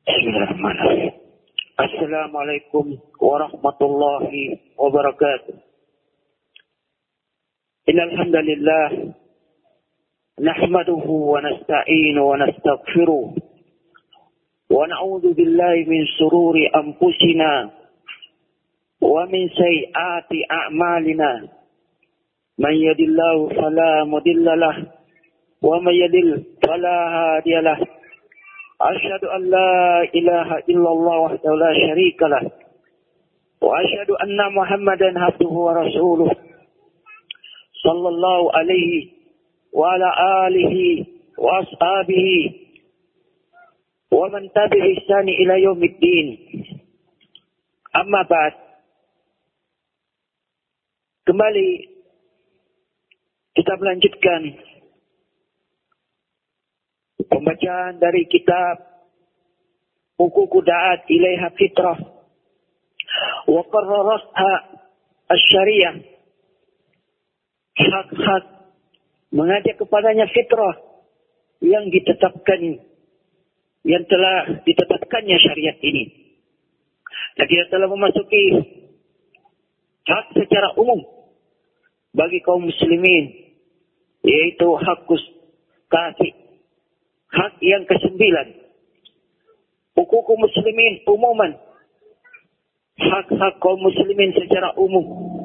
Bismillahirrahmanirrahim. Assalamualaikum warahmatullahi wabarakatuh. Innal hamdalillah nahmaduhu wa nasta'inu wa nastaghfiruh wa na'udzu billahi min shururi anfusina wa min sayyiati a'malina. Man yahdihillahu fala mudilla lahu wa man yudlil fala hadiya lahu. أشهد أن لا إله إلا الله وحده لا شريك له وأشهد أن محمدا عبده ورسوله صلى الله عليه وعلى آله وأصحابه ومن تبع إحسان إلى يوم الدين. أما بعد, kembali kita melanjutkan pembacaan dari kitab Huququd Da'at Ilaiha Fitrah wa Qarrarasha Asy-Syariah. Hak-hak mengajak kepadanya fitrah yang ditetapkan, yang telah ditetapkannya syariat ini. Dan kita telah memasuki hak secara umum bagi kaum muslimin, yaitu hakus kasih. Hak yang ke-9, huquq muslimin umuman, hak-hak kaum muslimin secara umum.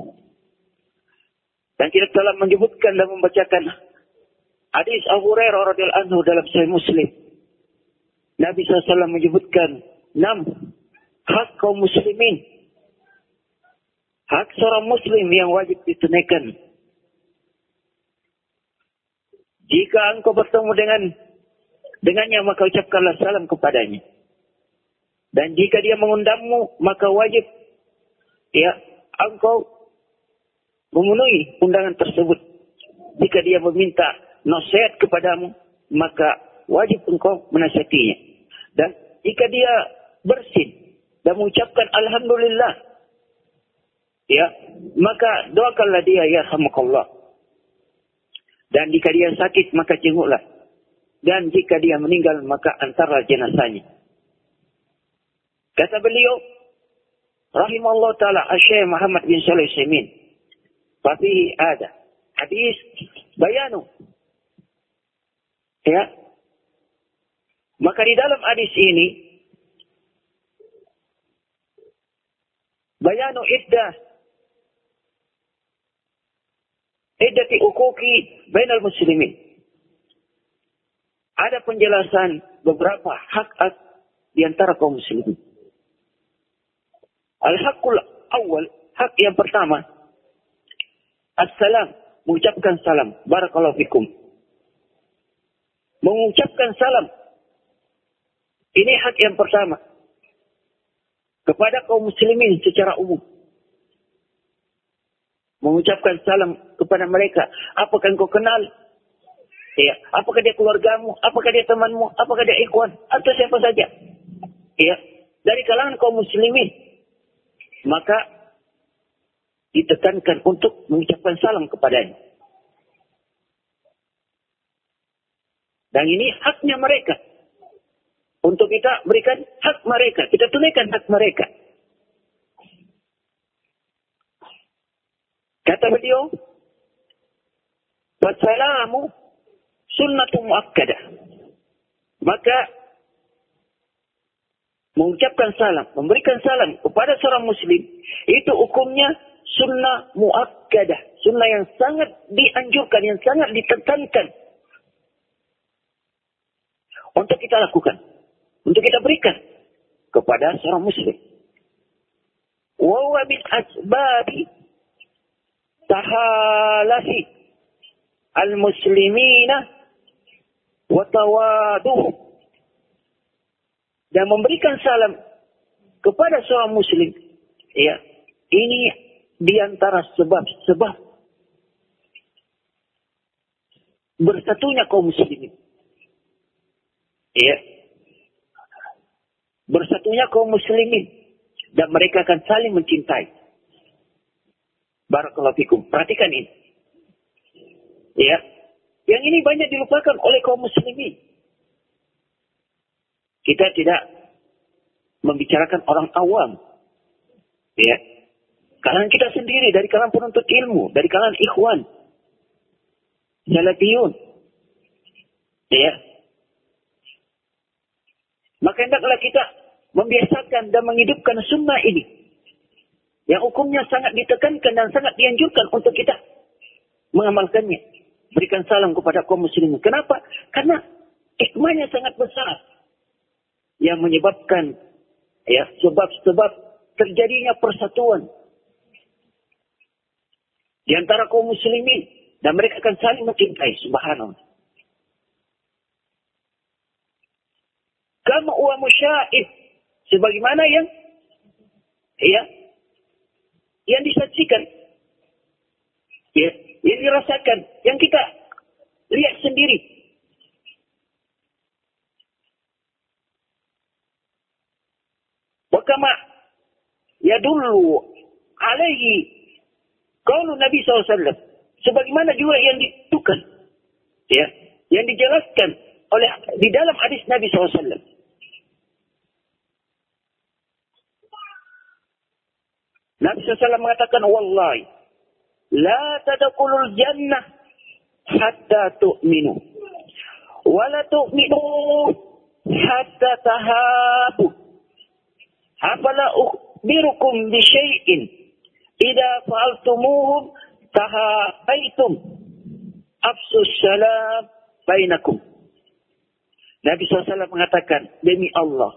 Dan kita telah menyebutkan dan membacakan hadis Abu Hurairah radhiyallahu anhu dalam Sahih Muslim. Nabi SAW menyebutkan 6 hak kaum muslimin, hak seorang muslim yang wajib ditunaikan. Jika engkau bertemu dengannya, maka ucapkanlah salam kepadanya. Dan jika dia mengundangmu, maka wajib engkau memenuhi undangan tersebut. Jika dia meminta nasihat kepadamu, maka wajib engkau menasihatinya. Dan jika dia bersin dan mengucapkan alhamdulillah, maka doakanlah dia, yarhamukallah. Dan jika dia sakit, maka jenguklah. Dan jika dia meninggal, maka antarlah jenazahnya. Kata beliau, rahimahullah ta'ala, Syekh Muhammad bin Shalih Al-Utsaimin, fafihi ada hadis bayanu. Maka di dalam hadis ini, bayanu iddati uquqi bainal muslimin. Ada penjelasan beberapa hak di antara kaum muslimin. Al-haqqul awal, hak yang pertama, assalam, mengucapkan salam, barakallahu fikum. Mengucapkan salam, ini hak yang pertama kepada kaum muslimin secara umum. Mengucapkan salam kepada mereka, apakah engkau kenal? Apakah dia keluargamu, apakah dia temanmu, apakah dia ikhwan, atau siapa saja. Dari kalangan kaum muslimin, maka ditekankan untuk mengucapkan salam kepadanya. Dan ini haknya mereka. Untuk kita berikan hak mereka, kita tunaikan hak mereka. Kata beliau, wassalamu sunnatu muakkadah. Maka mengucapkan salam, memberikan salam kepada seorang muslim, itu hukumnya sunnah muakkadah, sunnah yang sangat dianjurkan, yang sangat ditekankan untuk kita lakukan, untuk kita berikan kepada seorang muslim. Wa huwa min asbabi tahalafi al-muslimina wa tawaduh. Dan memberikan salam kepada seorang muslim, ini diantara sebab-sebab bersatunya kaum muslimin. Bersatunya kaum muslimin, dan mereka akan saling mencintai. Barakallahu fikum. Perhatikan ini. Yang ini banyak dilupakan oleh kaum muslimin. Kita tidak membicarakan orang awam. Ya. Kalangan kita sendiri, dari kalangan penuntut ilmu, dari kalangan ikhwan, salafiyun. Ya. Maka hendaklah kita membiasakan dan menghidupkan sunnah ini. Yang hukumnya sangat ditekankan dan sangat dianjurkan untuk kita mengamalkannya. Berikan salam kepada kaum muslimin. Kenapa? Karena hikmahnya sangat besar. Yang menyebabkan ya sebab-sebab terjadinya persatuan di antara kaum muslimin. Dan mereka akan saling mencintai. Subhanallah. Kama huwa musya'ib. Sebagaimana yang disaksikan. Ya, yang dirasakan. Yang kita lihat sendiri. Wa kama yadullu alaihi qaulu Nabi SAW. Sebagaimana juga yang ditukan. Ya, yang dijelaskan oleh di dalam hadis Nabi SAW. Nabi SAW mengatakan, Wallahi, la tadkhulul jannah hatta tu'minu. Wa la tu'minu hatta tahabu. Afala ukhbirukum bi syai'in idza fa'altumuhu tahabaitum. Afsus salam bainakum. Nabi SAW mengatakan, demi Allah,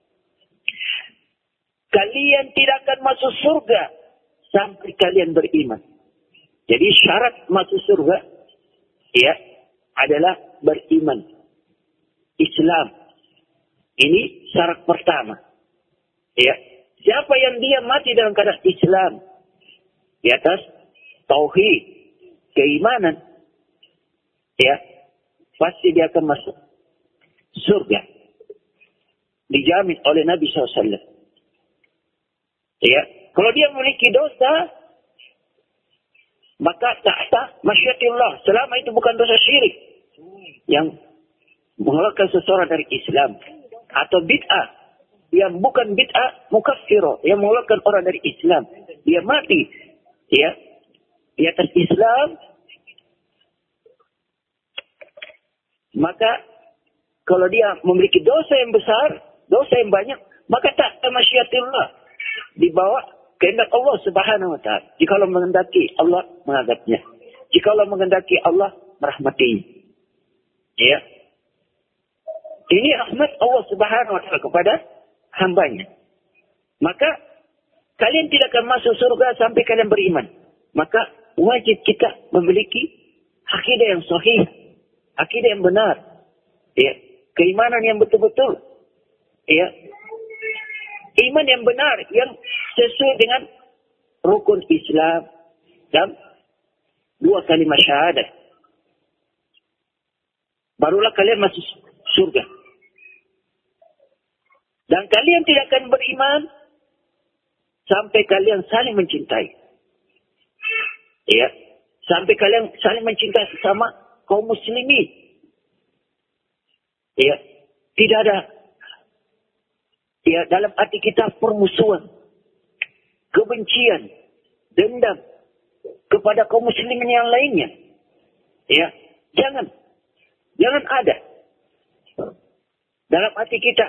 kalian tidak akan masuk surga sampai kalian beriman. Jadi syarat masuk surga ya adalah beriman. Islam. Ini syarat pertama. Ya. Siapa yang dia mati dalam keadaan Islam di atas tauhid, keimanan, ya, pasti dia akan masuk surga. Dijamin oleh Nabi SAW. Ya, kalau dia memiliki dosa, maka tak sah masyiatillah. Selama itu bukan dosa syirik yang mengeluarkan seseorang dari Islam, atau bid'ah yang bukan bid'ah mukaffirah yang mengeluarkan orang dari Islam. Dia mati, ya, di atas Islam, maka kalau dia memiliki dosa yang besar, dosa yang banyak, maka tak sah masyiatillah. Dibawa kehendak Allah Subhanahu wa taala. Jikalau menghendaki Allah mengadabnya. Jikalau menghendaki Allah merahmatinya. Ya. Ini rahmat Allah Subhanahu wa taala kepada hambanya. Maka kalian tidak akan masuk surga sampai kalian beriman. Maka wajib kita memiliki akidah yang sahih, akidah yang benar. Ya, keimanan yang betul-betul. Ya. Iman yang benar, yang sesuai dengan rukun Islam dan 2 kalimat syahadat. Barulah kalian masuk surga. Dan kalian tidak akan beriman sampai kalian saling mencintai. Ya, sampai kalian saling mencintai sesama kaum muslimin. Ya, tidak ada ya dalam hati kita permusuhan, kebencian, dendam kepada kaum muslimin yang lainnya. Ya, jangan ada dalam hati kita.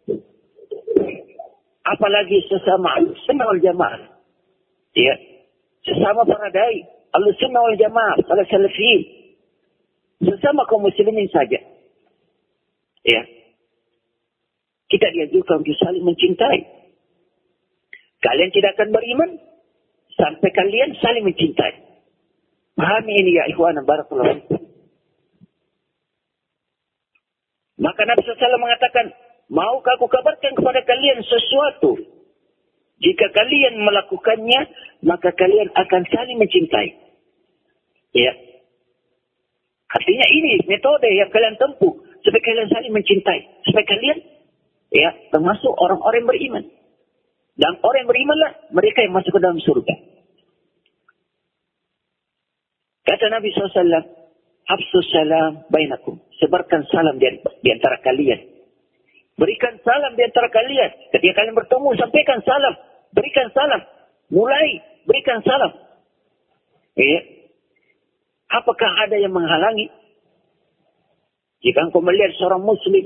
Apalagi sesama Ahlussunnah wal Jamaah. Ya, sesama para dai Ahlussunnah wal Jamaah, para salafiyin. Sesama kaum muslimin saja. Ya. Kita dianjurkan untuk saling mencintai. Kalian tidak akan beriman sampai kalian saling mencintai. Pahami ini ya ikhwan barakallahu fikum. Maka Nabi SAW mengatakan, maukah aku kabarkan kepada kalian sesuatu? Jika kalian melakukannya, maka kalian akan saling mencintai. Ya. Artinya ini metode yang kalian tempuh supaya kalian saling mencintai. Supaya kalian ya, termasuk orang-orang yang beriman. Dan orang yang berimanlah mereka yang masuk ke dalam surga. Kata Nabi SAW, Hafsus salam bainakum. Sebarkan salam di antara kalian. Berikan salam di antara kalian. Ketika kalian bertemu, sampaikan salam. Berikan salam. Mulai berikan salam. Ya. Apakah ada yang menghalangi? Jika engkau melihat seorang muslim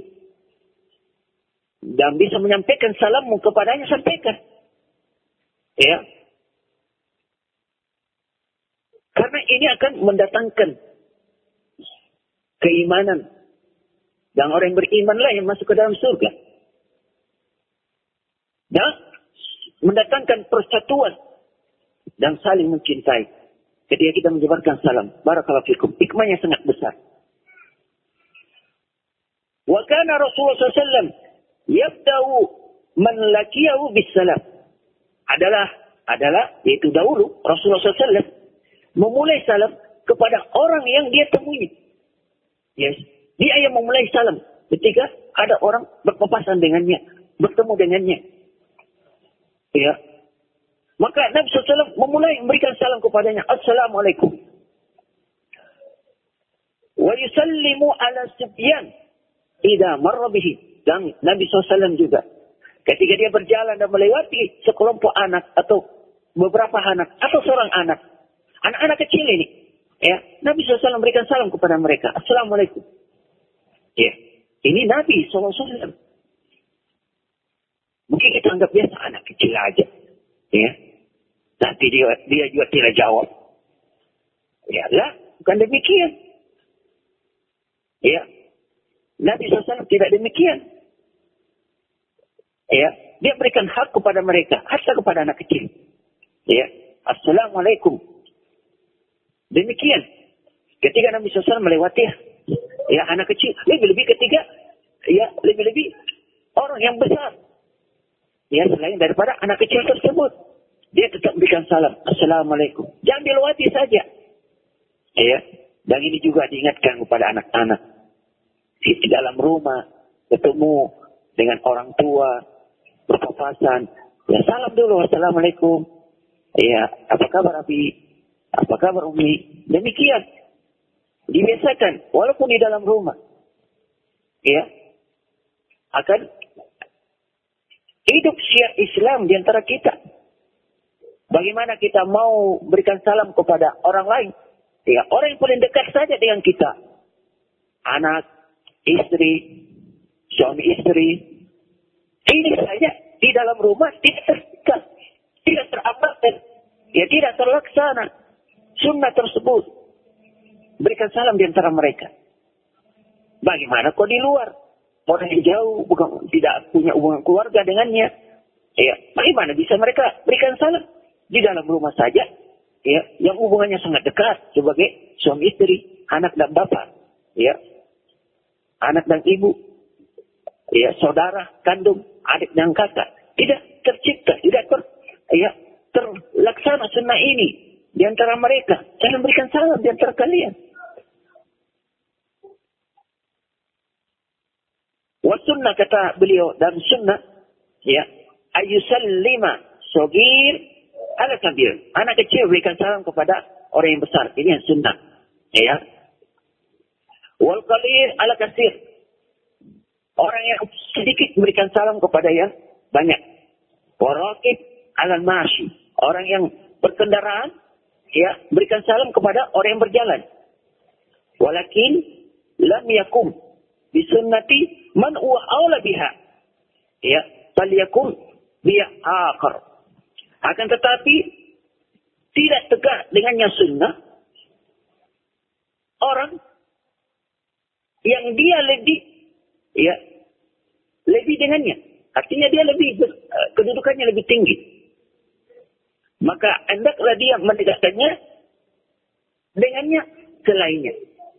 dan bisa menyampaikan salammu kepadanya, sampaikan. Ya. Karena ini akan mendatangkan keimanan. Dan orang yang berimanlah yang masuk ke dalam surga. Dan mendatangkan persatuan dan saling mencintai. Ketika kita menyebarkan salam. Barakallahu fikum. Hikmahnya sangat besar. Wa kana Rasulullah SAW yabda'u man laqiyahu bisalam. Adalah yaitu dahulu Rasulullah SAW memulai salam kepada orang yang dia temui. Yes. Dia yang memulai salam ketika ada orang berpapasan dengannya, bertemu dengannya. Ya. Maka Nabi SAW memulai memberikan salam kepadanya. Assalamualaikum. Wa yusallimu ala Sufyan idza marra bihi. Dan Nabi SAW juga ketika dia berjalan dan melewati sekelompok anak atau beberapa anak atau seorang anak. Anak-anak kecil ini. Ya, Nabi SAW memberikan salam kepada mereka. Assalamualaikum. Ya, ini Nabi SAW. Mungkin kita anggap biasa anak kecil aja. Ya, nanti dia juga tidak jawab. Ya lah, bukan demikian. Ya, Nabi SAW tidak demikian. Ya, dia berikan hak kepada mereka, hatta kepada anak kecil. Ya, Assalamualaikum. Demikian. Ketika Nabi SAW melewati ya anak kecil, lebih-lebih ketika ya lebih-lebih orang yang besar. Ya, selain daripada anak kecil tersebut, dia tetap berikan salam. Assalamualaikum. Jangan dilewati saja. Ya, dan ini juga diingatkan kepada anak-anak. Di dalam rumah ketemu dengan orang tua berpapasan, ya salam dulu. Assalamualaikum. Ya, apa kabar Abi? Apa kabar Umi? Demikian. Dibiasakan walaupun di dalam rumah. Ya. Akan hidup syiar Islam di antara kita. Bagaimana kita mau berikan salam kepada orang lain? Ya, orang yang paling dekat saja dengan kita. Anak, istri, suami istri. Ini saja di dalam rumah tidak terdekat, tidak teramalkan, ya tidak terlaksana sunnah tersebut. Berikan salam di antara mereka. Bagaimana kok di luar? Orang yang jauh, bukan tidak punya hubungan keluarga dengannya. Ya, bagaimana bisa mereka berikan salam? Di dalam rumah saja, ya, yang hubungannya sangat dekat sebagai suami istri, anak dan bapak, ya, anak dan ibu, ya, saudara kandung, adik dan kakak, tidak tercipta, tidak terlaksana sunnah ini di antara mereka. Jangan berikan salam di antara kalian. Wasunnah kata beliau dan sunnah, ya, ayusallima sogir ala kabir. Anak kecil berikan salam kepada orang yang besar. Ini yang sunnah. Ya. Wal qalil ala kasir. Orang yang sedikit berikan salam kepada yang banyak. Waraqib ala mashi. Orang yang berkendaraan, ya, berikan salam kepada orang yang berjalan. Walakin lam yakum bisunnati man huwa aula biha. Ya, falyakum biha akhar. Akan tetapi tidak tegak dengannya sunnah orang yang dia lebih dengannya. Artinya dia kedudukannya lebih tinggi. Maka hendaklah dia mendekatkannya dengannya selainnya.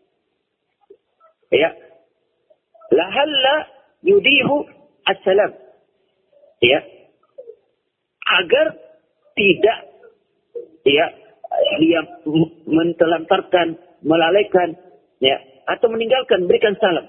Ya. Lahalla yudihu assalam. Ya. Agar tidak, ya, dia mentelantarkan, melalaikan, ya, atau meninggalkan berikan salam.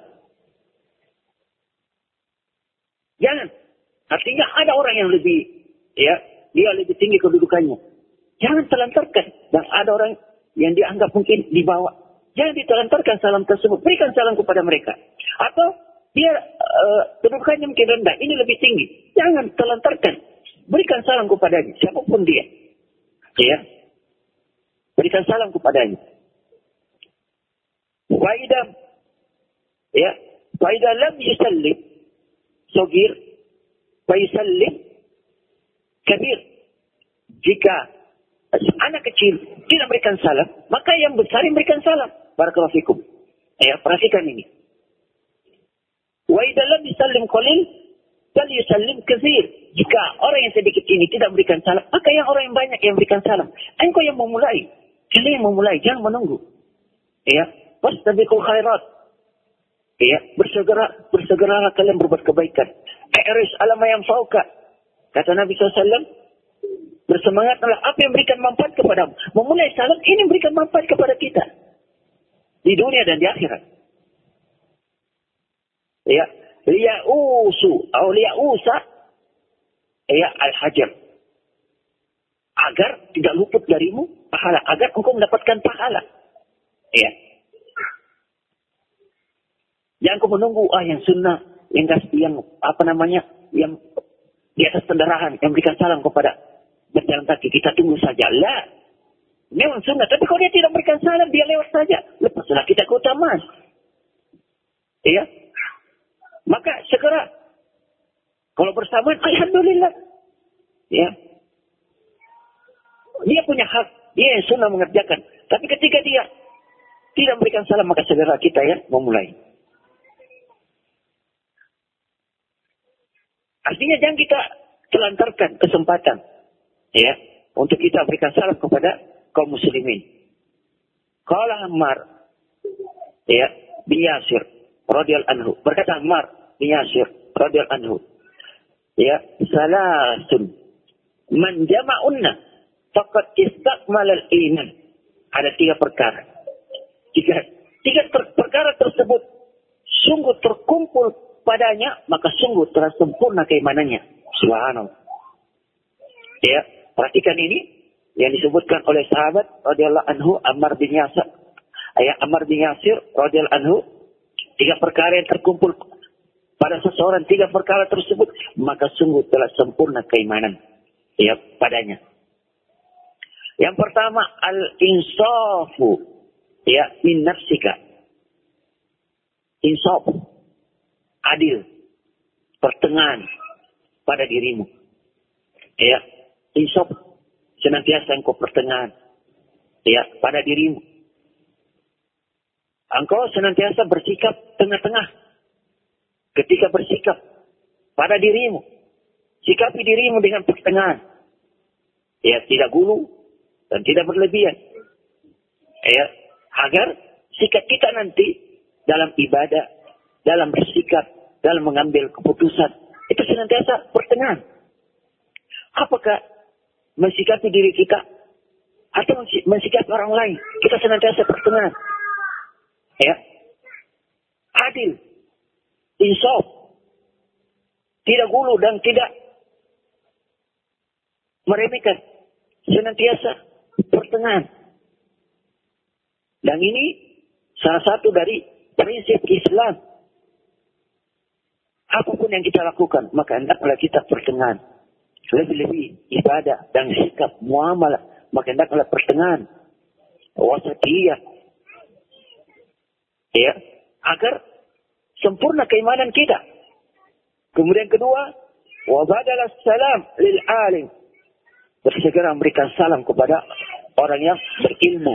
Jangan. Artinya ada orang yang lebih, ya, dia lebih tinggi kedudukannya. Jangan telantarkan. Dan ada orang yang dianggap mungkin di bawah. Jangan ditelantarkan salam tersebut. Berikan salam kepada mereka. Atau Dia kedudukannya mungkin rendah, ini lebih tinggi. Jangan telantarkan. Berikan salam kepadanya, siapapun dia. Ya. Berikan salam kepadanya. Faidah, ya, faidah lam yusallim sogir, faisallim kabir. Jika anak kecil tidak berikan salam, maka yang besar yang berikan salam. Barakallahu fikum. Ya, perhatikan ini. Wa idza lam yusallim qalil, fal yusallim katsir. Jika orang yang sedikit ini tidak berikan salam, maka yang orang yang banyak yang berikan salam. Engkau yang memulai. Kalian yang memulai, jangan menunggu. Ya, wastabiqul khairat. Ya, bersegeralah kalian berbuat kebaikan. Ihris ala ma yanfa'uka. Kata Nabi SAW, bersemangatlah apa yang berikan manfaat kepadamu. Memulai salam ini memberikan manfaat kepada kita. Di dunia dan di akhirat. Ya, liya'usu atau liya'usa ya al-hajar. Agar tidak luput darimu pahala, agar engkau mendapatkan pahala. Ya. Jangan kau menunggu yang sunnah, yang apa namanya, yang di atas kendaraan, yang berikan salam kepada berjalan kaki. Kita tunggu saja. Lah, memang sunnah. Tapi kalau dia tidak berikan salam, dia lewat saja. Lepaslah kita keutamaan. Ya. Maka segera. Kalau bersamaan, alhamdulillah. Ya. Dia punya hak. Dia yang sunnah mengerjakan. Tapi ketika dia tidak memberikan salam, maka segera kita ya memulai. Artinya jangan kita telantarkan kesempatan. Ya. Untuk kita berikan salam kepada kaum muslimin. Qala Ammar. Ya. Bin Yasir. Radiyallahu anhu. Berkata Ammar bin Yasir. Radiyallahu anhu. Ya. Salasun. Man jama'unna. Faqad istakmalal iman. Ada 3 perkara. Tiga perkara tersebut sungguh terkumpul padanya, maka sungguh telah sempurna keimanannya. Subhanallah. Ya, perhatikan ini yang disebutkan oleh sahabat radhiyallahu anhu Ammar bin Yasir. Ammar bin Yasir radhiyallahu anhu, 3 perkara yang terkumpul pada seseorang, 3 perkara tersebut, maka sungguh telah sempurna keimanan ya padanya. Yang pertama, al-insafu ya min nafsika. Insaf, adil, pertengahan pada dirimu. Ya, insaf, senantiasa engkau pertengahan ya pada dirimu. Engkau senantiasa bersikap tengah-tengah ketika bersikap pada dirimu. Sikapi dirimu dengan pertengahan. Ya, tidak gulu dan tidak berlebihan. Ya, agar sikap kita nanti dalam ibadah, dalam bersikap, dalam mengambil keputusan, itu senantiasa pertengahan. Apakah mensikapi diri kita atau mensikapi orang lain, kita senantiasa pertengahan. Ya. Adil, insaf, tidak gulu dan tidak meremehkan, senantiasa pertengahan. Dan ini salah satu dari prinsip Islam. Apapun yang kita lakukan, maka hendaklah kita pertengahan. Lebih-lebih ibadah dan sikap muamalah, maka hendaklah pertengahan. Wasatiyah. Ya, agar sempurna keimanan kita. Kemudian kedua, wa badalas salam lil alim. Bersegera memberikan salam kepada orang yang berilmu.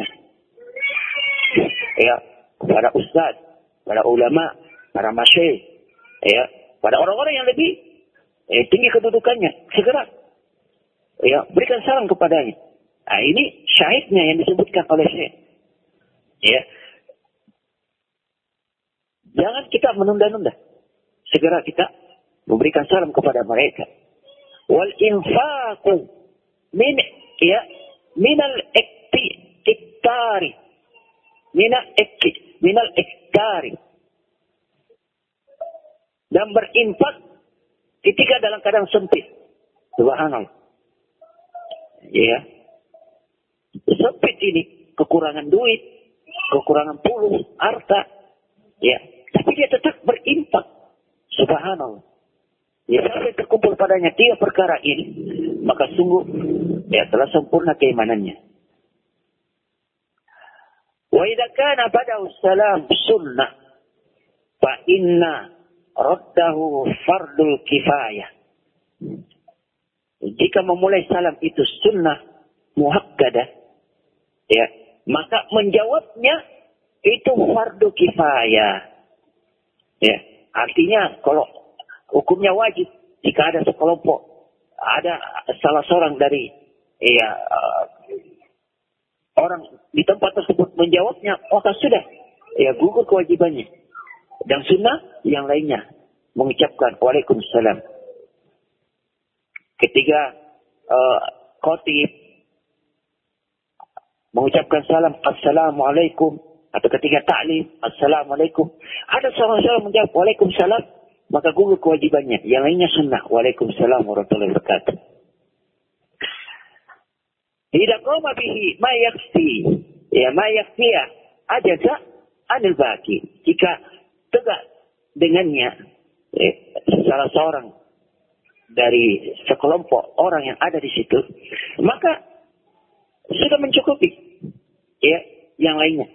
Ya, kepada ustaz, para ulama, para masyayikh, ya, pada orang-orang yang lebih tinggi kedudukannya, segera ya berikan salam kepadanya. Nah, ini syahidnya yang disebutkan oleh Syekh. Ya. Jangan kita menunda-nunda. Segera kita memberikan salam kepada mereka. Wal infaqu minal iktari. Minal iktari. Dan berinfak ketika dalam keadaan sempit. Subhanallah. Ya. Sempit ini, kekurangan duit, kekurangan pulus, harta. Ya. Tapi dia tetap berinfak. Subhanallah. Ya, sampai terkumpul padanya 3 perkara ini, maka sungguh ya telah sempurna keimanannya. Wa idza kana bada'u salam sunnah fa inna raddahu fardul kifayah. Jika memulai salam itu sunnah muakkadah, ya, maka menjawabnya itu fardu kifayah. Ya, artinya kalau hukumnya wajib jika ada sekelompok, ada salah seorang dari orang di tempat tersebut menjawabnya, maka sudah ya gugur kewajibannya. Dan sunnah yang lainnya mengucapkan Waalaikumsalam. Ketika khatib mengucapkan salam Assalamualaikum, atau ketika ta'lim Assalamualaikum, ada seorang menjawab Waalaikumsalam, maka gugur kewajibannya. Yang lainnya sunnah. Waalaikumsalam warahmatullahi wabarakatuh. Idza qama bihi ma yakfi, ya ma yakfiya ajaza anil baqi. Jika tegak dengannya salah seorang dari sekelompok orang yang ada di situ, maka sudah mencukupi ya yang lainnya.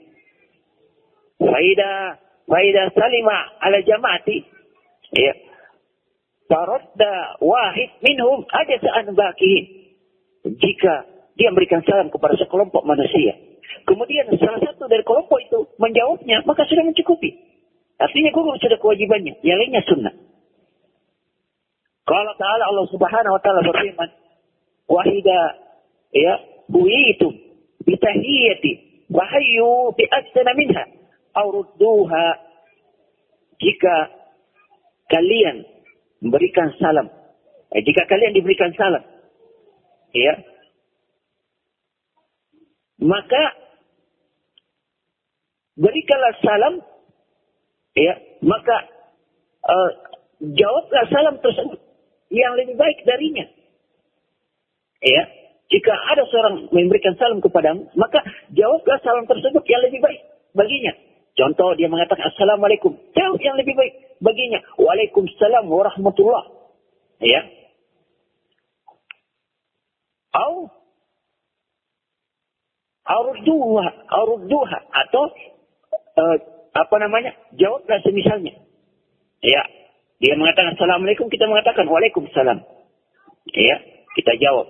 Faida salima ala jamaati, ya, faradda wahid minhum ajaza an baqihin. Jika dia memberikan salam kepada sekelompok manusia, kemudian salah satu dari kelompok itu menjawabnya, maka sudah mencukupi. Artinya gugur sudah kewajibannya. Yang lainnya sunnah. Qala ta'ala, Allah Subhanahu wa taala berfirman, "Wahida ya buitum bitahiyati wa hayyu bi ahsana minha aw rudduha." Jika kalian memberikan salam, jika kalian diberikan salam, ya, maka berikanlah salam, ya, maka jawablah salam tersebut yang lebih baik darinya. Ya, jika ada seorang memberikan salam kepadamu, maka jawablah salam tersebut yang lebih baik baginya. Contoh, dia mengatakan Assalamualaikum, jawab yang lebih baik baginya, Waalaikumsalam warahmatullah. Ya. Arudduha atau jawablah semisalnya. Ya, dia mengatakan Assalamualaikum, kita mengatakan Waalaikumsalam. Ya, kita jawab.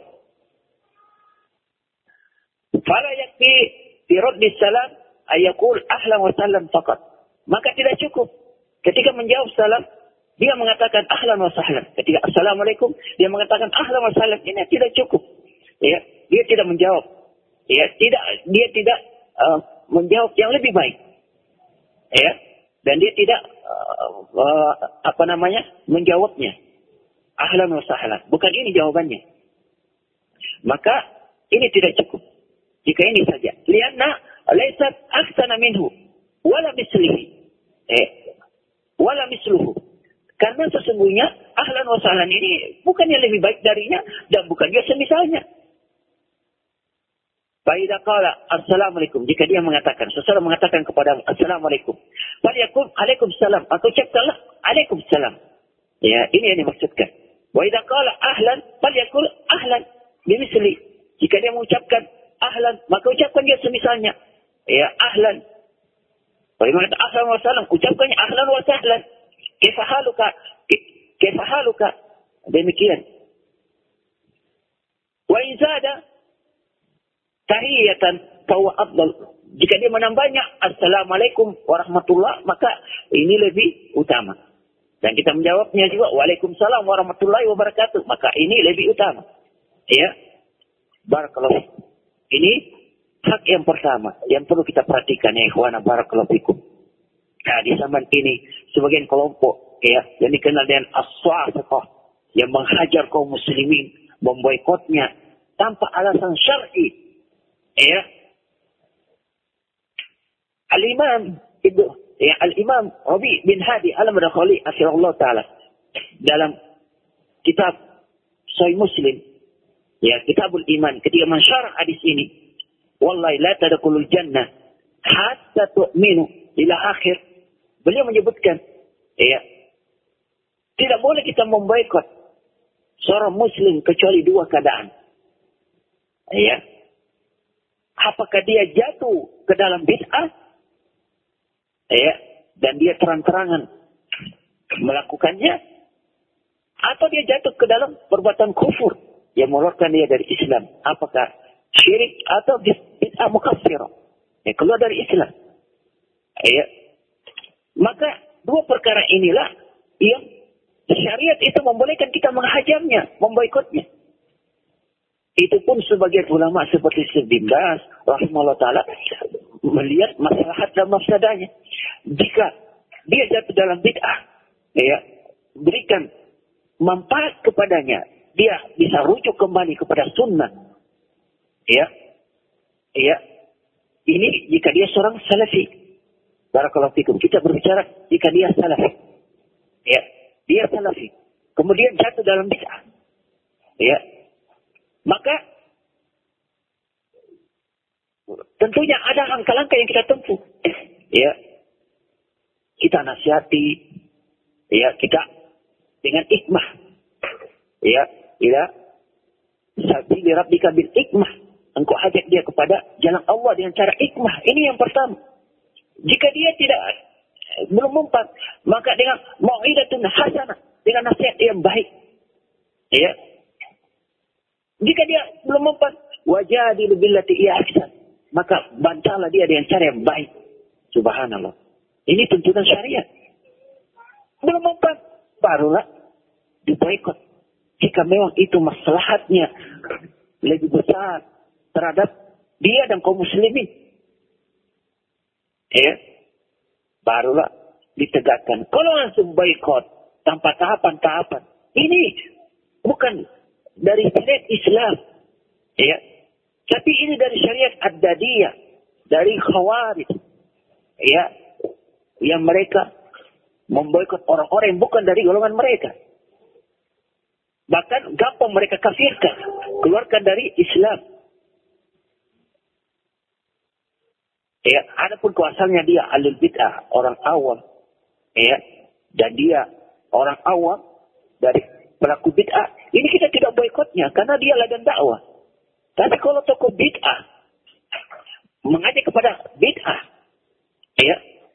Fala yakfi fi raddis salam ayaqul ahlan wa sallam faqat. Maka tidak cukup ketika menjawab salam dia mengatakan ahlan wa sahlan. Ketika Assalamualaikum dia mengatakan ahlan wa sahlan, ini tidak cukup. Ya, dia tidak menjawab. Ya, dia tidak menjawab yang lebih baik. Ya, dan dia tidak menjawabnya ahlan wa sahlan. Bukan ini jawabannya. Maka ini tidak cukup. Jika ini saja. Lianna laysat ahsana minhu wala mislihi. Wala misluhu. Karena sesungguhnya ahlan wa sahlan ini bukan yang lebih baik darinya dan bukan juga semisalnya. Faidah qala Assalamualaikum, jika dia mengatakan, seseorang mengatakan kepada Assalamualaikum, falyakum Waalaikumsalam, atau ucapkanlah Waalaikumsalam. Ya, ini yang dimaksudkan. Wa idza qala ahlan falyakul ahlan bimisli. Jika dia mengucapkan ahlan, maka ucapkan dia semisalnya. Ya, ahlan. Bagaimana ahlan wa sahlan, ucapkannya ahlan wa sahlan. Kaifa haluka? Demikian. Wa in zada tahiyatan fahuwa afdal. Jika dia menambahnya Assalamualaikum warahmatullah, maka ini lebih utama. Dan kita menjawabnya juga Waalaikumsalam warahmatullahi wabarakatuh, maka ini lebih utama. Ya. Barakallahu. Ini hak yang pertama yang perlu kita perhatikan, ya ikhwana, barakallahu fikum. Nah, di zaman ini sebagian kelompok ya yang dikenal dengan as-su'afah yang menghajar kaum muslimin, memboikotnya tanpa alasan syar'i. Ya. Al-Imam Rabi bin Hadi Al-Madkhali akhirullah taala dalam kitab Sahih Muslim, ya, Kitabul Iman, ketika mensyarah hadis ini, wallahi la tadkhulul jannah hatta tu'minu ila akhir. Beliau menyebutkan, ya, Tidak boleh kita memboikot seorang muslim kecuali dua keadaan. Ya. Apakah dia jatuh ke dalam bid'ah? Ya, dan dia terang-terangan melakukannya, atau dia jatuh ke dalam perbuatan kufur yang mengeluarkan dia dari Islam. Apakah syirik atau bid'ah mukaffirah, yang keluar dari Islam. Ya. Maka dua perkara inilah yang syariat itu membolehkan kita menghajarnya, memboikotnya. Itu pun sebagian ulama seperti Syekh bin Baz rahimahullah taala melihat maslahat dan mafsadahnya. Jika dia jatuh dalam bid'ah, ya, berikan manfaat kepadanya, dia bisa rujuk kembali kepada sunnah. Ya. Ya. Ini jika dia seorang salafi. Barakallahu fikum. Kita berbicara jika dia salafi. Ya. Dia salafi. Kemudian jatuh dalam bid'ah. Ya. Maka tentunya ada langkah-langkah yang kita tempuh. Ya. Kita nasihati. Ya, kita dengan hikmah. Ya, ila sabili rabbika bil hikmah. Engkau ajak dia kepada jalan Allah dengan cara hikmah. Ini yang pertama. Jika dia belum mempan, maka dengan mau'idatun hasanah, dengan nasihat yang baik. Ya. Jika dia belum mempan, wajadilu billati hiya ahsan, maka bantalah dia dengan cara yang baik. Subhanallah. Ini tuntunan syariat. Belum mempan, barulah diboikot. Jika memang itu maslahatnya lebih besar terhadap dia dan kaum muslimin, ya, barulah ditegakkan. Kalau langsung boikot tanpa tahapan-tahapan, ini bukan dari syariat Islam, ya, tapi ini dari syariat Ad-Dadiyah, dari Khawarij, ya, yang mereka memboikot orang-orang yang bukan dari golongan mereka. Bahkan gampang mereka kafirkan, keluarkan dari Islam. Ya, adapun kuasanya dia alul bid'ah, orang awam, ya, dan dia orang awam dari pelaku bid'ah, ini kita tidak boikotnya karena dia ladang dakwah. Tapi kalau tokoh bid'ah mengajak kepada bid'ah, ya,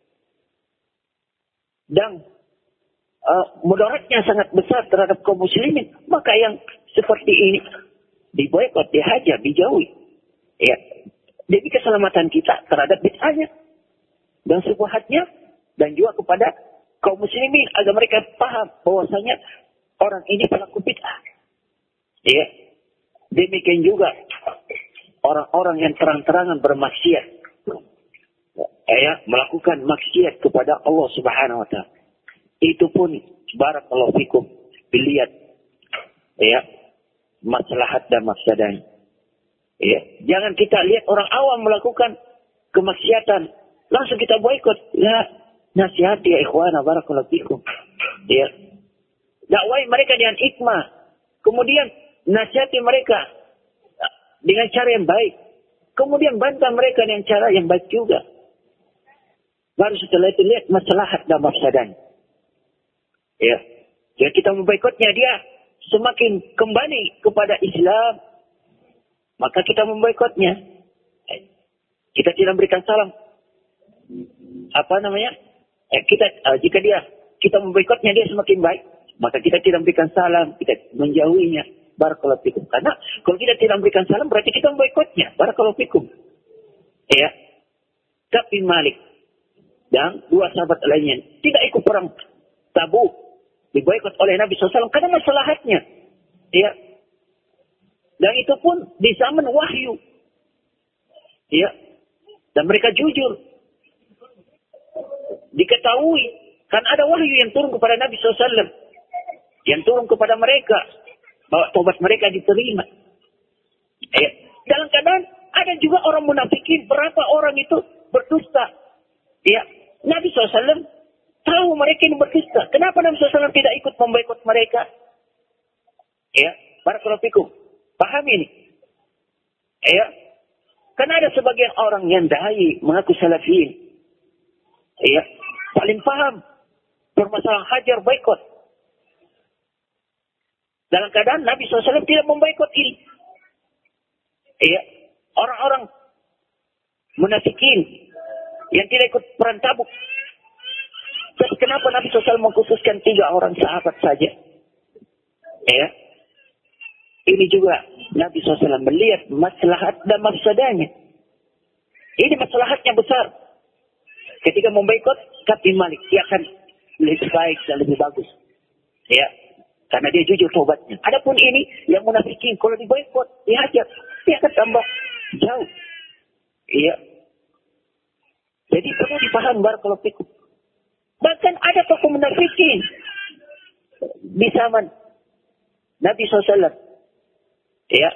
dan mudaratnya sangat besar terhadap kaum muslimin, maka yang seperti ini diboikot, dihajar, dijauhi. Ya. Demi keselamatan kita terhadap bid'ahnya dan syubhatnya, dan juga kepada kaum muslimin agar mereka paham bahwasanya orang ini pelaku bid'ah. Ya. Demikian juga orang-orang yang terang-terangan bermaksiat, ya, melakukan maksiat kepada Allah Subhanahu wa taala. Itu pun barakallahu fikum dilihat, ya, maslahat dan mafsadahnya. Ya, jangan kita lihat orang awam melakukan kemaksiatan langsung kita boikot. Ya, nasihati ya ikhwana barakallahu fikum. Ya. Dakwai mereka dengan hikmah. Kemudian nasihati mereka dengan cara yang baik. Kemudian bantah mereka dengan cara yang baik juga. Baru setelah itu lihat maslahat dan mafsadahnya. Ya. Jika kita memboikotnya, dia semakin kembali kepada Islam, maka kita memboikotnya. Kita tidak berikan salam. Jika kita memboikotnya, dia semakin baik, maka kita tidak berikan salam, kita menjauhinya. Barakallahu fikum. Karena kalau kita tidak berikan salam, berarti kita memboikotnya. Barakallahu fikum. Ya. Tapi Malik dan dua sahabat lainnya tidak ikut perang Tabuk, diboikot oleh Nabi SAW karena maslahatnya. Ya. Dan itu pun di zaman wahyu. Ya. Dan mereka jujur. Diketahui. Kan ada wahyu yang turun kepada Nabi SAW. Yang turun kepada mereka. Bahwa tobat mereka diterima. Ya. Dalam keadaan ada juga orang munafikin. Berapa orang itu berdusta. Ya. Nabi SAW tahu mereka ini berdusta. Kenapa Nabi SAW tidak ikut memboikot mereka? Ya. Barakallahu fikum. Paham ini? Ya. Karena ada sebagian orang yang dai mengaku salafiyin. Ya. Paling paham permasalahan hajar boikot. Dalam keadaan Nabi SAW tidak memboikot ini. Ya, orang-orang munafikin yang tidak ikut perang Tabuk. Terus kenapa Nabi SAW mengkhususkan 3 orang sahabat saja? Ya, ini juga Nabi SAW melihat maslahat dan mafsadahnya. Ini maslahatnya besar. Ketika memboikot Ka'b bin Malik, dia akan lebih baik dan lebih bagus. Ya, karena dia jujur tobatnya. Adapun ini yang munafikin, kalau diboikot, dihajar, dia akan tambah jauh. Iya. Jadi perlu dipahami barakallahu fikum. Bahkan ada tokoh munafikin di zaman Nabi SAW. Ya.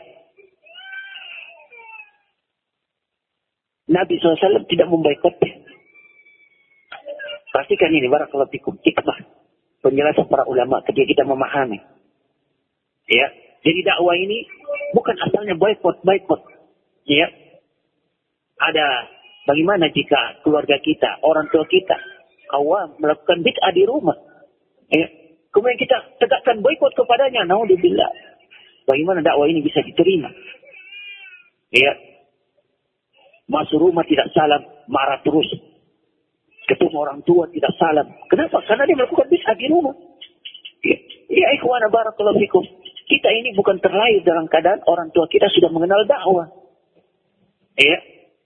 Nabi SAW tidak memboikotnya. Pastikan ini barakallahu fikum. Hikmah penjelasan para ulama ketika kita memahami. Ya. Jadi dakwah ini bukan asalnya boikot. Ya. Ada bagaimana jika keluarga kita, orang tua kita, awam melakukan bid'ah di rumah. Ya. Kemudian kita tegakkan boikot kepadanya. Naudzubillah. Bagaimana dakwah ini bisa diterima? Ya. Masuk rumah tidak salam, marah terus. Ketemu orang tua tidak salam. Kenapa? Karena dia melakukan bid'ah di rumah. Ya ikhwana barakallahu fikum. Kita ini bukan terlahir dalam keadaan orang tua kita sudah mengenal dakwah. Ya.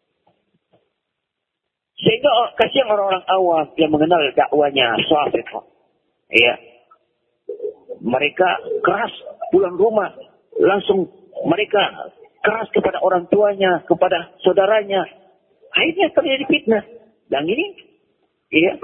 Sehingga kasihan orang-orang awam yang mengenal dakwanya Syafiq. Ya. Mereka keras pulang rumah. Langsung mereka keras kepada orang tuanya, kepada saudaranya. Akhirnya terjadi fitnah. Dan ini ya,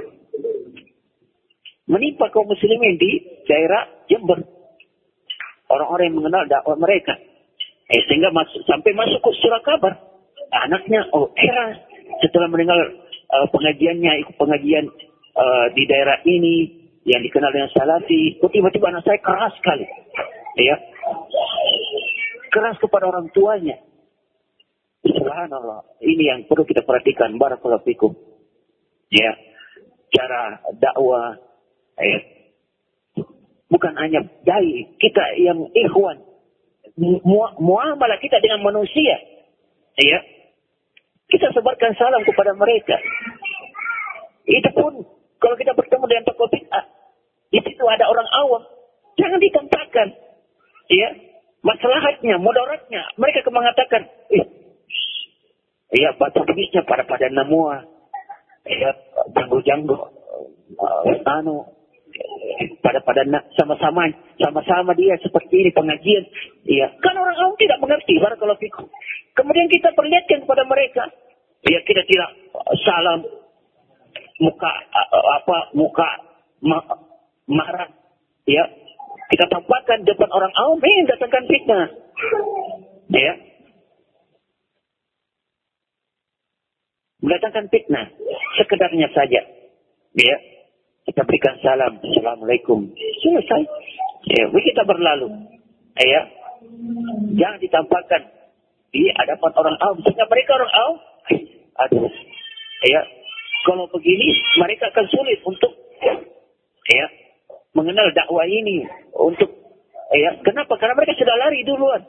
menimpa kaum muslimin di daerah Jember. Orang-orang yang mengenal dakwah mereka. Sehingga sampai masuk ke surat kabar. Anaknya, heran. Setelah mendengar pengajiannya, ikut pengajian di daerah ini, yang dikenal dengan Salafi. Tiba-tiba anak saya keras sekali. Ya. Keras kepada orang tuanya. Subhanallah. Ini yang perlu kita perhatikan. Barakallahu fikum. Ya. Cara dakwah. Ya. Bukan hanya dai. Kita yang ikhwan. Muamalah kita dengan manusia. Ya. Kita sebarkan salam kepada mereka. Itu pun kalau kita bertemu dengan tokoh bid'ah. Di situ ada orang awam. Jangan ditampakkan. Ya. Masalahnya, mudaratnya. Mereka mengatakan, batu tulisnya pada namua. Janggo-janggo. Pada sama-sama dia seperti ini pengajian. Ya. Kan orang awam tidak mengerti. Barakallahu fikum. Kemudian kita perlihatkan kepada mereka. Ya, kita tidak salam. Muka marah. Ya. Kita tampakkan depan orang awam, datangkan fitnah. Ya. Mendatangkan fitnah. Sekedarnya saja. Ya. Kita berikan salam. Assalamualaikum. Selesai. Ya. Kita berlalu. Ya. Jangan ditampakkan di hadapan orang awam. Sehingga mereka orang awam. Aduh. Ya. Kalau begini, mereka akan sulit untuk mengenal dakwah ini untuk kenapa? Karena mereka sudah lari duluan.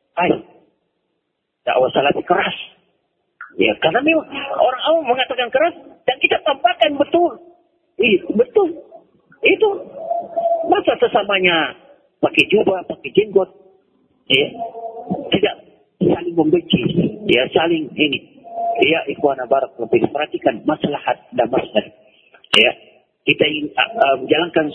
Dakwah Salafi keras. Ya, karena memang orang awam mengatakan keras dan kita tampakkan betul. Betul. Itu masa sesamanya pakai jubah, pakai jenggot. Ya. Tidak saling membenci, ya saling ini. Ya, ikhwana barakallahu fikum. Perhatikan maslahat dan mafsadah. Ya. Kita ingin menjalankan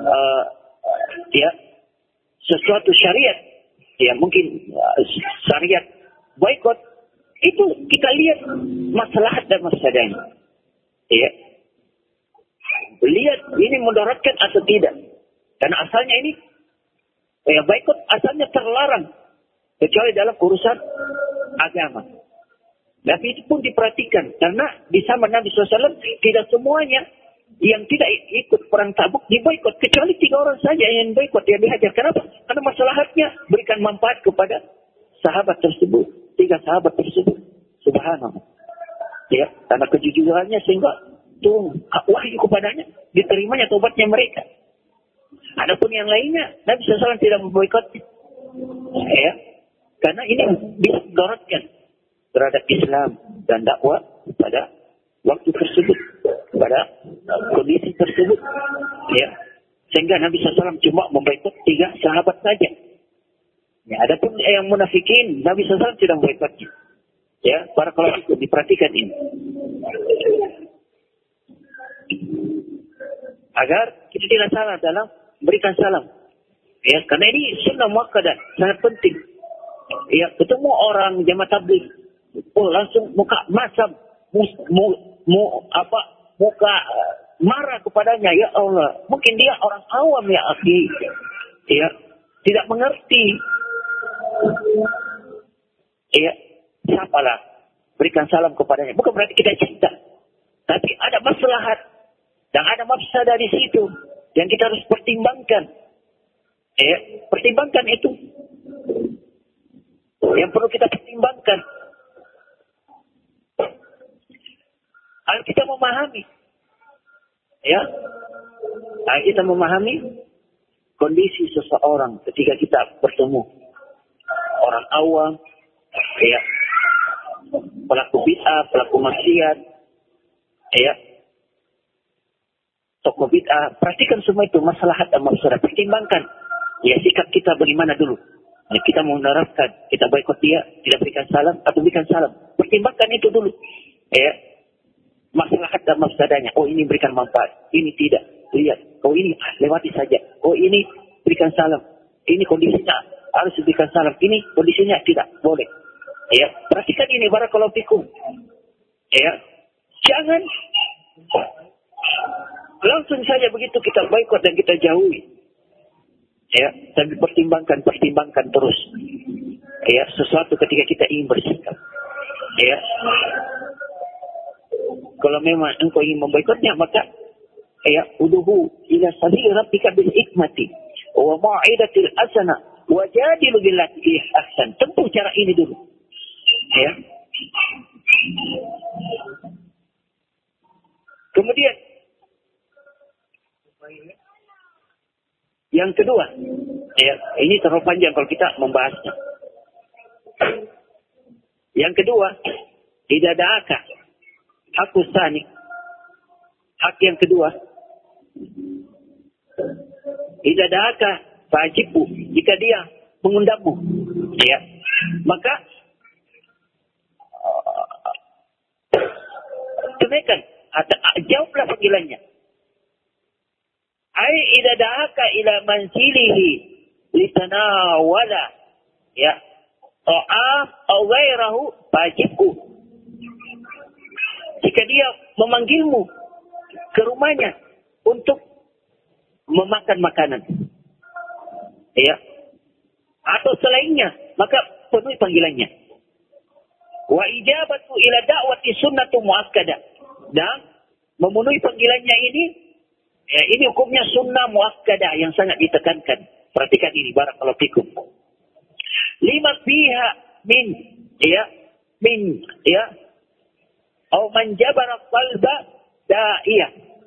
sesuatu syariat, mungkin syariat boikot itu kita lihat maslahat dan mafsadahnya. Ya, lihat ini mudaratkan atau tidak. Karena asalnya ini boikot asalnya terlarang kecuali dalam urusan agama. Tapi itu pun diperhatikan karena di zaman Nabi SAW tidak semuanya yang tidak ikut perang Tabuk diboikot, kecuali 3 orang saja yang boikot, yang dihajar. Kenapa? Karena masalahnya berikan manfaat kepada sahabat tersebut, 3 sahabat tersebut. Subhanallah. Ya, karena kejujurannya sehingga turun wahyu kepadanya, diterimanya tobatnya mereka. Adapun yang lainnya, Nabi SAW tidak memboikot. Ya, karena ini bisa mendorotkan terhadap Islam dan dakwah pada waktu tersebut, pada kondisi tersebut. Ya, sehingga Nabi SAW cuma memboikot 3 sahabat saja. Ya, adapun yang munafikin, Nabi SAW tidak memboikotnya. Ya, para kalau itu diperhatikan ini. Agar kita tidak salah dalam berikan salam. Ya, karena ini sunnah muakkadah, sangat penting. Ya, ketemu orang jamaah tabligh, langsung muka masam, muka marah kepadanya. Ya Allah, mungkin dia orang awam ya akhi. Ya, tidak mengerti. Ya, siapalah berikan salam kepadanya. Bukan berarti kita cinta, tapi ada maslahat dan ada mafsadah di situ yang kita harus pertimbangkan. Ya, pertimbangkan itu yang perlu kita pertimbangkan. Agar kita memahami, ya, agar kita memahami kondisi seseorang ketika kita bertemu orang awam, ya, pelaku bid'ah, pelaku maksiat, ya, tokoh bid'ah. Perhatikan semua itu maslahat dan mafsadah. Pertimbangkan, ya, sikap kita bagaimana dulu. Nah, kita mau menerapkan, kita boikot dia, tidak berikan salam atau berikan salam. Pertimbangkan itu dulu, ya, maslahat dan mafsadahnya. Oh, ini berikan manfaat, ini tidak. Lihat, oh ini lewati saja. Oh ini berikan salam. Ini kondisinya harus diberikan salam. Ini kondisinya tidak boleh. Ya, perhatikan ini barakallahu fikum. Ya, jangan langsung saja begitu kita boikot dan kita jauhi. Ya, tapi pertimbangkan terus. Ya, sesuatu ketika kita ingin bersikap. Ya, kalau memang engkau ingin memboikotnya, maka ya, uduhu ila sabili rabbika bil hikmati wa mau'izatil hasanah wa jadilu billati ahsan. Tempuh cara ini dulu. Ya. Kemudian yang kedua, ya, ini terlalu panjang kalau kita membahasnya. Yang kedua, tidak ada akal. Hak ustani. Hak yang kedua, tidak ada akal wajibku jika dia mengundangmu. Ya, maka tunaikan atau jawablah panggilannya. Ai idza da'aka ila mansilihi litanawala, ya, ta'am aw ghairahu fajibku. Jika dia memanggilmu ke rumahnya untuk memakan makanan, ya, atau selainnya, maka penuhi panggilannya. Wa ijabatu ila da'wati sunnatu muakkadah. Dan memenuhi panggilannya ini, ya, ini hukumnya sunnah muakkadah yang sangat ditekankan. Perhatikan ini barakallahu fikum. Lima pihak min au man jabara qalba da'iyah.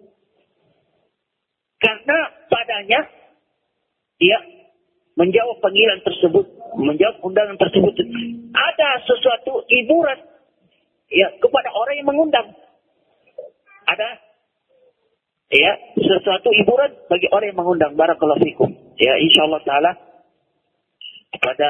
Karena padanya dia menjawab panggilan tersebut, menjawab undangan tersebut, ada sesuatu hiburan, ya, kepada orang yang mengundang. Ada, ya, sesuatu hiburan bagi orang yang mengundang. Barakallahu fikum. Ya, insyaallah taala pada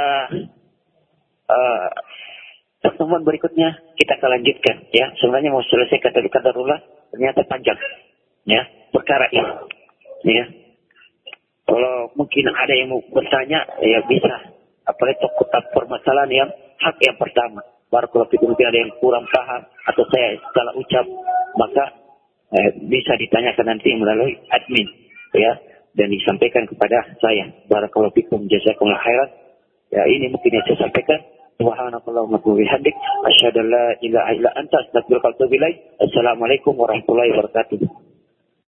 pertemuan berikutnya kita akan lanjutkan. Ya, sebenarnya mau selesai kadarullah, ternyata panjang. Ya, perkara ini. Ya, kalau mungkin ada yang mau bertanya, ya bisa. Apalagi topik permasalahan yang hak yang pertama. Barakallahu fikum, mungkin ada yang kurang paham atau saya salah ucap, maka bisa ditanyakan nanti melalui admin, ya, dan disampaikan kepada saya. Barakallahu fikum, jazakumullah khairan. Ya, ini mungkin yang saya sampaikan. Subhanakallahumma wa bihamdik, asyhadu an la ilaha illa anta, astaghfiruka wa atubu ilaik. Assalamualaikum warahmatullahi wabarakatuh.